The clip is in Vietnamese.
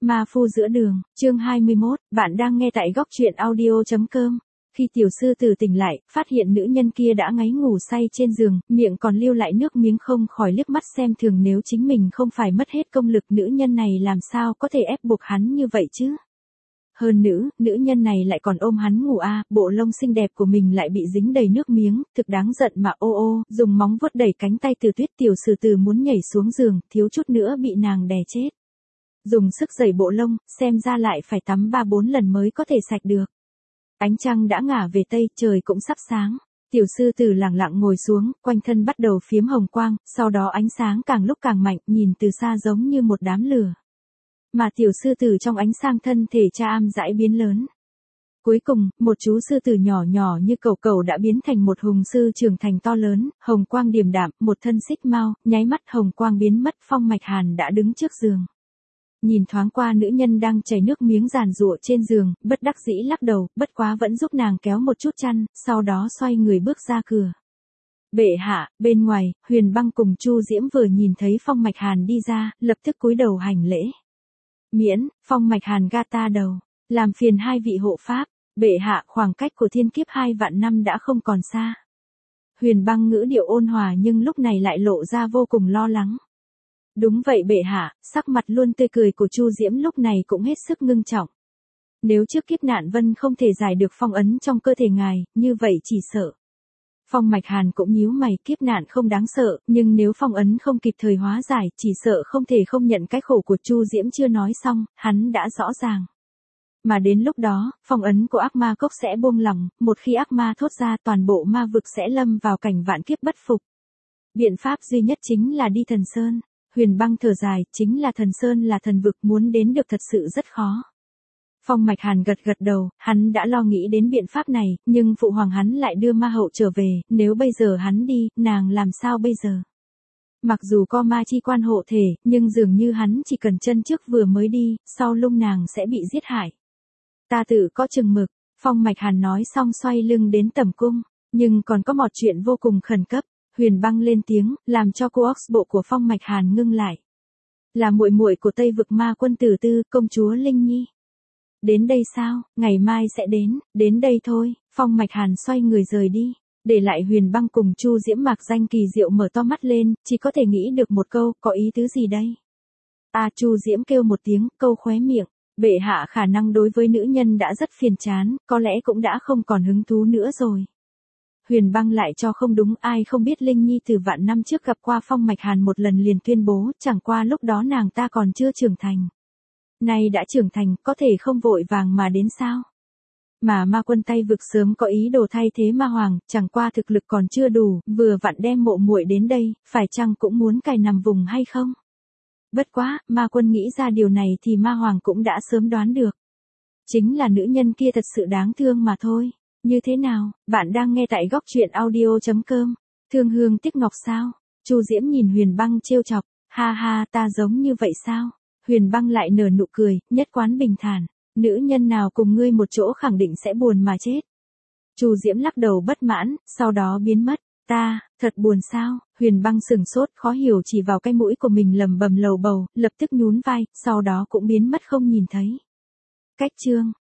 Ma phu giữa đường, chương 21, bạn đang nghe tại góc truyện audio.com. Khi tiểu sư tử tỉnh lại, phát hiện nữ nhân kia đã ngáy ngủ say trên giường, miệng còn lưu lại nước miếng, không khỏi liếc mắt xem thường, nếu chính mình không phải mất hết công lực, nữ nhân này làm sao có thể ép buộc hắn như vậy chứ. Hơn nữa, nữ nhân này lại còn ôm hắn ngủ bộ lông xinh đẹp của mình lại bị dính đầy nước miếng, thực đáng giận mà. Dùng móng vuốt đẩy cánh tay Từ Tuyết, tiểu sư tử muốn nhảy xuống giường, thiếu chút nữa bị nàng đè chết. Dùng sức giày bộ lông, xem ra lại phải tắm 3-4 lần mới có thể sạch được. Ánh trăng đã ngả về tây, trời cũng sắp sáng. Tiểu sư tử lẳng lặng ngồi xuống, quanh thân bắt đầu phiếm hồng quang, sau đó ánh sáng càng lúc càng mạnh, nhìn từ xa giống như một đám lửa. Mà tiểu sư tử trong ánh sáng thân thể cha am dãi biến lớn. Cuối cùng, một chú sư tử nhỏ nhỏ như cẩu cẩu đã biến thành một hùng sư trưởng thành to lớn, hồng quang điềm đạm, một thân xích mao, nháy mắt hồng quang biến mất. Phong Mạch Hàn đã đứng trước giường. Nhìn thoáng qua nữ nhân đang chảy nước miếng giàn giụa trên giường, bất đắc dĩ lắc đầu, bất quá vẫn giúp nàng kéo một chút chăn, sau đó xoay người bước ra cửa. Bệ hạ, bên ngoài, Huyền Băng cùng Chu Diễm vừa nhìn thấy Phong Mạch Hàn đi ra, lập tức cúi đầu hành lễ. Miễn, Phong Mạch Hàn ga ta đầu, làm phiền hai vị hộ pháp, bệ hạ, khoảng cách của thiên kiếp 2 vạn năm đã không còn xa. Huyền Băng ngữ điệu ôn hòa nhưng lúc này lại lộ ra vô cùng lo lắng. Đúng vậy bệ hạ, sắc mặt luôn tươi cười của Chu Diễm lúc này cũng hết sức ngưng trọng. Nếu trước kiếp nạn Vân không thể giải được phong ấn trong cơ thể ngài, như vậy chỉ sợ. Phong Mạch Hàn cũng nhíu mày, kiếp nạn không đáng sợ, nhưng nếu phong ấn không kịp thời hóa giải, chỉ sợ không thể không nhận cái khổ của Chu Diễm chưa nói xong, hắn đã rõ ràng. Mà đến lúc đó, phong ấn của ác ma cốc sẽ buông lỏng, một khi ác ma thốt ra toàn bộ ma vực sẽ lâm vào cảnh vạn kiếp bất phục. Biện pháp duy nhất chính là đi Thần Sơn. Huyền Băng thở dài, chính là Thần Sơn là thần vực, muốn đến được thật sự rất khó. Phong Mạch Hàn gật gật đầu, hắn đã lo nghĩ đến biện pháp này, nhưng phụ hoàng hắn lại đưa ma hậu trở về, nếu bây giờ hắn đi, nàng làm sao bây giờ? Mặc dù có ma chi quan hộ thể, nhưng dường như hắn chỉ cần chân trước vừa mới đi, sau lưng nàng sẽ bị giết hại. Ta tự có chừng mực, Phong Mạch Hàn nói xong xoay lưng đến tẩm cung, nhưng còn có một chuyện vô cùng khẩn cấp. Huyền Băng lên tiếng, làm cho cô Ox bộ của Phong Mạch Hàn ngưng lại. Là muội muội của Tây vực ma quân Tử Tư, công chúa Linh Nhi. Đến đây sao, ngày mai sẽ đến đây thôi. Phong Mạch Hàn xoay người rời đi, để lại Huyền Băng cùng Chu Diễm Mạc Danh kỳ diệu mở to mắt lên, chỉ có thể nghĩ được một câu, có ý tứ gì đây? Chu Diễm kêu một tiếng, câu khóe miệng, bệ hạ khả năng đối với nữ nhân đã rất phiền chán, có lẽ cũng đã không còn hứng thú nữa rồi. Huyền Băng lại cho không đúng, ai không biết Linh Nhi từ vạn năm trước gặp qua Phong Mạch Hàn một lần liền tuyên bố, chẳng qua lúc đó nàng ta còn chưa trưởng thành. Nay đã trưởng thành, có thể không vội vàng mà đến sao? Mà ma quân Tây vực sớm có ý đồ thay thế ma hoàng, chẳng qua thực lực còn chưa đủ, vừa vặn đem mộ muội đến đây, phải chăng cũng muốn cài nằm vùng hay không? Bất quá, ma quân nghĩ ra điều này thì ma hoàng cũng đã sớm đoán được. Chính là nữ nhân kia thật sự đáng thương mà thôi. Như thế nào, bạn đang nghe tại góc truyện audio.com. Thương hương tiếc ngọc sao? Chu Diễm nhìn Huyền Băng trêu chọc, ha ha, ta giống như vậy sao? Huyền Băng lại nở nụ cười, nhất quán bình thản, nữ nhân nào cùng ngươi một chỗ khẳng định sẽ buồn mà chết. Chu Diễm lắc đầu bất mãn, sau đó biến mất. Ta, thật buồn sao? Huyền Băng sừng sốt, khó hiểu chỉ vào cái mũi của mình lầm bầm lầu bầu, lập tức nhún vai, sau đó cũng biến mất không nhìn thấy. Cách chương